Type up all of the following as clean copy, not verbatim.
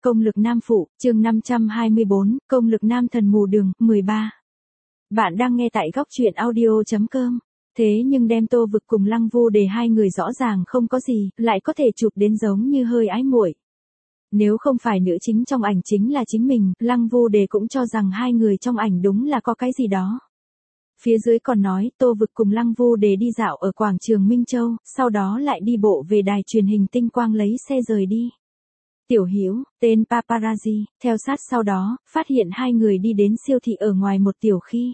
Công lực nam phụ, chương 524, công lực nam thần mù đường, 13. Bạn đang nghe tại góc truyện audio.com. Thế nhưng đem Tô Vực cùng Lăng Vu Đề hai người rõ ràng không có gì, lại có thể chụp đến giống như hơi ái muội. Nếu không phải nữ chính trong ảnh chính là chính mình, Lăng Vu Đề cũng cho rằng hai người trong ảnh đúng là có cái gì đó. Phía dưới còn nói, Tô Vực cùng Lăng Vu Đề đi dạo ở quảng trường Minh Châu, sau đó lại đi bộ về đài truyền hình Tinh Quang lấy xe rời đi. Tiểu Hiểu, tên paparazzi, theo sát sau đó, phát hiện hai người đi đến siêu thị ở ngoài một tiểu khi.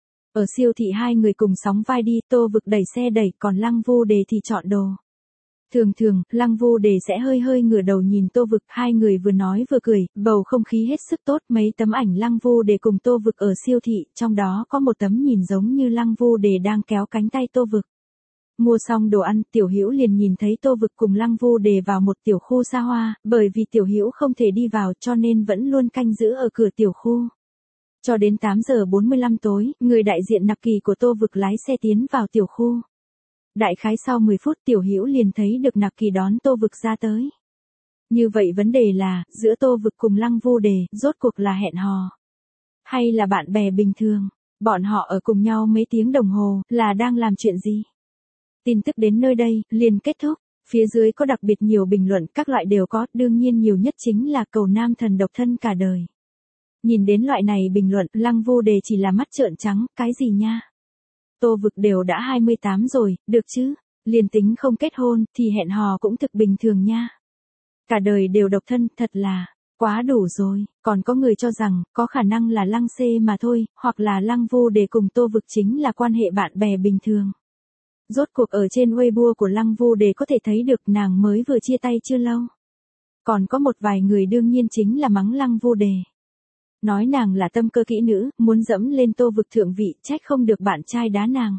Ở siêu thị hai người cùng sóng vai đi, Tô Vực đẩy xe đẩy, còn Lăng Vu Đề thì chọn đồ. Thường thường, Lăng Vu Đề sẽ hơi ngửa đầu nhìn Tô Vực, hai người vừa nói vừa cười, bầu không khí hết sức tốt, mấy tấm ảnh Lăng Vu Đề cùng Tô Vực ở siêu thị, trong đó có một tấm nhìn giống như Lăng Vu Đề đang kéo cánh tay Tô Vực. Mua xong đồ ăn, Tiểu Hiểu liền nhìn thấy Tô Vực cùng Lăng Vu Đề vào một tiểu khu xa hoa, bởi vì Tiểu Hiểu không thể đi vào cho nên vẫn luôn canh giữ ở cửa tiểu khu. Cho đến 8 giờ 45 tối, người đại diện nặc kỳ của Tô Vực lái xe tiến vào tiểu khu. Đại khái sau 10 phút Tiểu Hiểu liền thấy được nặc kỳ đón Tô Vực ra tới. Như vậy vấn đề là, giữa Tô Vực cùng Lăng Vu Đề, rốt cuộc là hẹn hò. Hay là bạn bè bình thường, bọn họ ở cùng nhau mấy tiếng đồng hồ, là đang làm chuyện gì? Tin tức đến nơi đây, liền kết thúc. Phía dưới có đặc biệt nhiều bình luận, các loại đều có, đương nhiên nhiều nhất chính là cầu nam thần độc thân cả đời. Nhìn đến loại này bình luận, Lăng Vu Đề chỉ là mắt trợn trắng, cái gì nha? Tô Vực đều đã 28 rồi, được chứ? Liền tính không kết hôn, thì hẹn hò cũng thực bình thường nha. Cả đời đều độc thân, thật là quá đủ rồi. Còn có người cho rằng, có khả năng là Lăng C mà thôi, hoặc là Lăng Vu Đề cùng Tô Vực chính là quan hệ bạn bè bình thường. Rốt cuộc ở trên Weibo của Lăng Vu Đề có thể thấy được nàng mới vừa chia tay chưa lâu. Còn có một vài người đương nhiên chính là mắng Lăng Vu Đề. Nói nàng là tâm cơ kỹ nữ, muốn dẫm lên Tô Vực thượng vị, trách không được bạn trai đá nàng.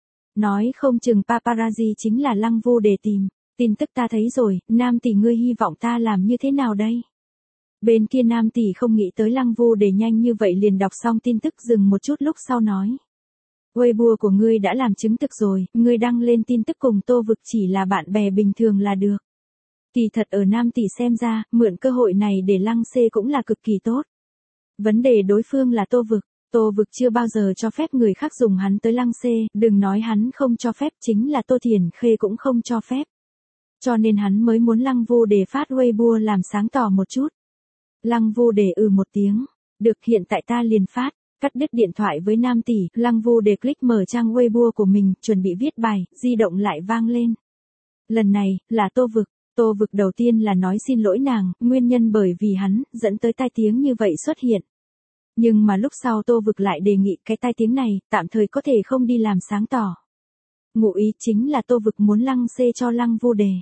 Nói không chừng paparazzi chính là Lăng Vu Đề tìm. Tin tức ta thấy rồi, nam tỷ ngươi hy vọng ta làm như thế nào đây? Bên kia nam tỷ không nghĩ tới Lăng Vu Đề nhanh như vậy liền đọc xong tin tức, dừng một chút lúc sau nói. Weibo của ngươi đã làm chứng thực rồi, ngươi đăng lên tin tức cùng Tô Vực chỉ là bạn bè bình thường là được. Kỳ thật ở nam tỷ xem ra, mượn cơ hội này để Lăng C cũng là cực kỳ tốt. Vấn đề đối phương là Tô Vực. Tô Vực chưa bao giờ cho phép người khác dùng hắn tới Lăng C, đừng nói hắn không cho phép, chính là Tô Thiền Khê cũng không cho phép. Cho nên hắn mới muốn Lăng Vu Đề phát Weibo làm sáng tỏ một chút. Lăng Vu Đề một tiếng. Được, hiện tại ta liền phát. Cắt đứt điện thoại với nam tỷ, Lăng Vu Đề click mở trang Weibo của mình, chuẩn bị viết bài, di động lại vang lên. Lần này, là Tô Vực. Tô Vực đầu tiên là nói xin lỗi nàng, nguyên nhân bởi vì hắn, dẫn tới tai tiếng như vậy xuất hiện. Nhưng mà lúc sau Tô Vực lại đề nghị cái tai tiếng này, tạm thời có thể không đi làm sáng tỏ. Ngụ ý chính là Tô Vực muốn Lăng C cho Lăng Vu Đề.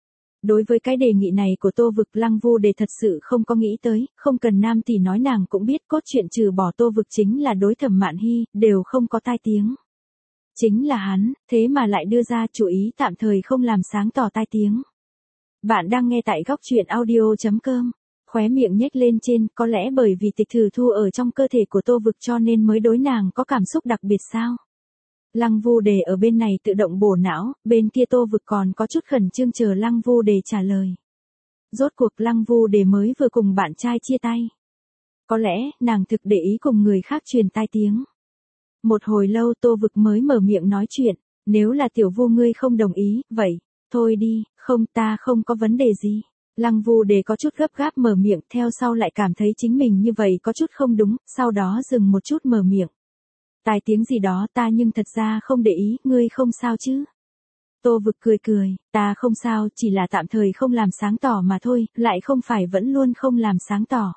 Đối với cái đề nghị này của Tô Vực, Lăng Vu Đề thật sự không có nghĩ tới, không cần nam tỷ nói nàng cũng biết cốt truyện trừ bỏ Tô Vực chính là đối Thẩm Mạn Hy, đều không có tai tiếng. Chính là hắn, thế mà lại đưa ra chủ ý tạm thời không làm sáng tỏ tai tiếng. Bạn đang nghe tại góc truyện audio.com. Khóe miệng nhếch lên trên, có lẽ bởi vì tịch thử thu ở trong cơ thể của Tô Vực cho nên mới đối nàng có cảm xúc đặc biệt sao? Lăng Vu Đề ở bên này tự động bổ não, bên kia Tô Vực còn có chút khẩn trương chờ Lăng Vu Đề trả lời. Rốt cuộc Lăng Vu Đề mới vừa cùng bạn trai chia tay. Có lẽ, nàng thực để ý cùng người khác truyền tai tiếng. Một hồi lâu Tô Vực mới mở miệng nói chuyện, nếu là Tiểu Vu ngươi không đồng ý, vậy, thôi đi, không, ta không có vấn đề gì. Lăng Vu Đề có chút gấp gáp mở miệng, theo sau lại cảm thấy chính mình như vậy có chút không đúng, sau đó dừng một chút mở miệng. Tai tiếng gì đó ta nhưng thật ra không để ý, ngươi không sao chứ? Tô Vực cười, ta không sao, chỉ là tạm thời không làm sáng tỏ mà thôi, lại không phải vẫn luôn không làm sáng tỏ.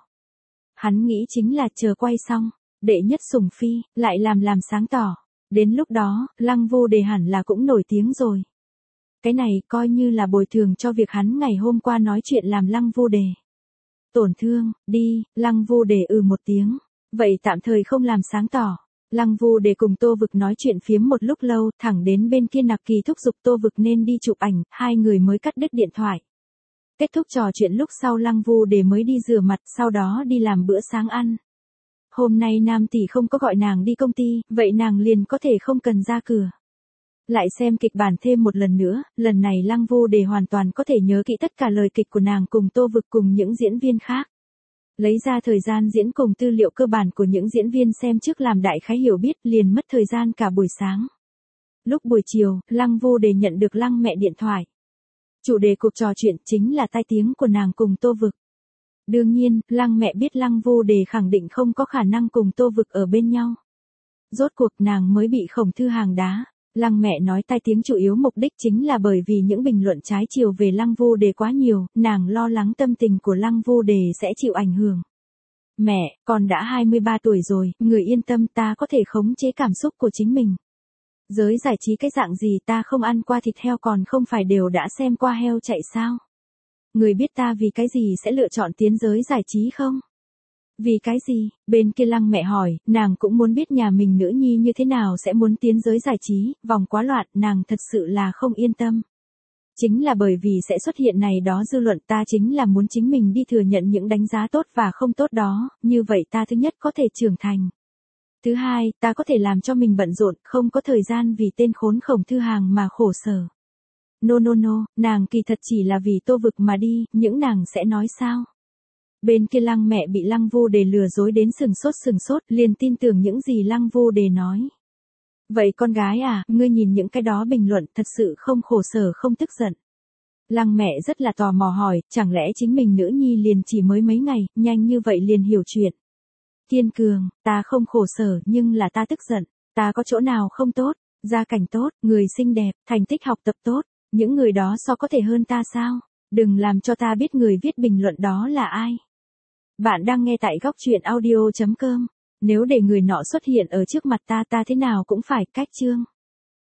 Hắn nghĩ chính là chờ quay xong, đệ nhất sủng phi, lại làm sáng tỏ. Đến lúc đó, Lăng Vu Đề hẳn là cũng nổi tiếng rồi. Cái này coi như là bồi thường cho việc hắn ngày hôm qua nói chuyện làm Lăng Vu Đề tổn thương, đi, Lăng Vu Đề một tiếng. Vậy tạm thời không làm sáng tỏ. Lăng Vu Đề cùng Tô Vực nói chuyện phiếm một lúc lâu, thẳng đến bên kia nặc kỳ thúc giục Tô Vực nên đi chụp ảnh, hai người mới cắt đứt điện thoại. Kết thúc trò chuyện lúc sau Lăng Vu Đề mới đi rửa mặt, sau đó đi làm bữa sáng ăn. Hôm nay nam tỷ không có gọi nàng đi công ty, vậy nàng liền có thể không cần ra cửa. Lại xem kịch bản thêm một lần nữa, lần này Lăng Vu Đề hoàn toàn có thể nhớ kỹ tất cả lời kịch của nàng cùng Tô Vực cùng những diễn viên khác. Lấy ra thời gian diễn cùng tư liệu cơ bản của những diễn viên xem trước làm đại khái hiểu biết, liền mất thời gian cả buổi sáng. Lúc buổi chiều, Lăng Vô Đề nhận được Lăng mẹ điện thoại. Chủ đề cuộc trò chuyện chính là tai tiếng của nàng cùng Tô Vực. Đương nhiên, Lăng mẹ biết Lăng Vô Đề khẳng định không có khả năng cùng Tô Vực ở bên nhau. Rốt cuộc nàng mới bị Khổng Thư Hàng đá. Lăng mẹ nói tai tiếng chủ yếu mục đích chính là bởi vì những bình luận trái chiều về Lăng Vô Đề quá nhiều, nàng lo lắng tâm tình của Lăng Vô Đề sẽ chịu ảnh hưởng. Mẹ, con đã 23 tuổi rồi, người yên tâm, ta có thể khống chế cảm xúc của chính mình. Giới giải trí cái dạng gì ta không ăn qua thịt heo còn không phải đều đã xem qua heo chạy sao? Người biết ta vì cái gì sẽ lựa chọn tiến giới giải trí không? Vì cái gì? Bên kia Lăng mẹ hỏi, nàng cũng muốn biết nhà mình nữ nhi như thế nào sẽ muốn tiến giới giải trí, vòng quá loạn, nàng thật sự là không yên tâm. Chính là bởi vì sẽ xuất hiện này đó dư luận, ta chính là muốn chính mình đi thừa nhận những đánh giá tốt và không tốt đó, như vậy ta thứ nhất có thể trưởng thành. Thứ hai, ta có thể làm cho mình bận rộn, không có thời gian vì tên khốn Khổng Thư Hàng mà khổ sở. No, nàng kỳ thật chỉ là vì Tô Vực mà đi, những nàng sẽ nói sao? Bên kia Lăng mẹ bị Lăng Vô Đề lừa dối đến sừng sốt, liền tin tưởng những gì Lăng Vô Đề nói. Vậy con gái à, ngươi nhìn những cái đó bình luận thật sự không khổ sở không tức giận. Lăng mẹ rất là tò mò hỏi, chẳng lẽ chính mình nữ nhi liền chỉ mới mấy ngày, nhanh như vậy liền hiểu chuyện. Kiên cường, ta không khổ sở nhưng là ta tức giận, ta có chỗ nào không tốt, gia cảnh tốt, người xinh đẹp, thành tích học tập tốt, những người đó so có thể hơn ta sao? Đừng làm cho ta biết người viết bình luận đó là ai. Bạn đang nghe tại góc truyện audio.com. Nếu để người nọ xuất hiện ở trước mặt ta thế nào cũng phải cách chương.